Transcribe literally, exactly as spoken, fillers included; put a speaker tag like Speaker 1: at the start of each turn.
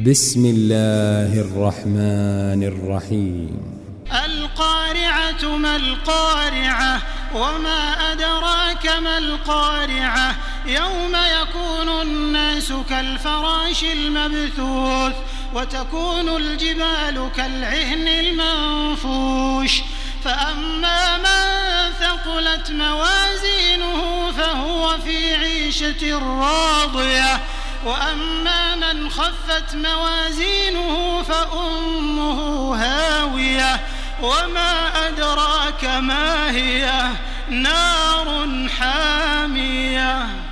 Speaker 1: بسم الله الرحمن الرحيم.
Speaker 2: القارعة ما القارعة وما أدراك ما القارعة يوم يكون الناس كالفراش المبثوث وتكون الجبال كالعهن المنفوش فأما من ثقلت موازينه فهو في عيشة راضية وأما من خفت موازينه فأمه هاوية وما أدراك ما هي نار حامية.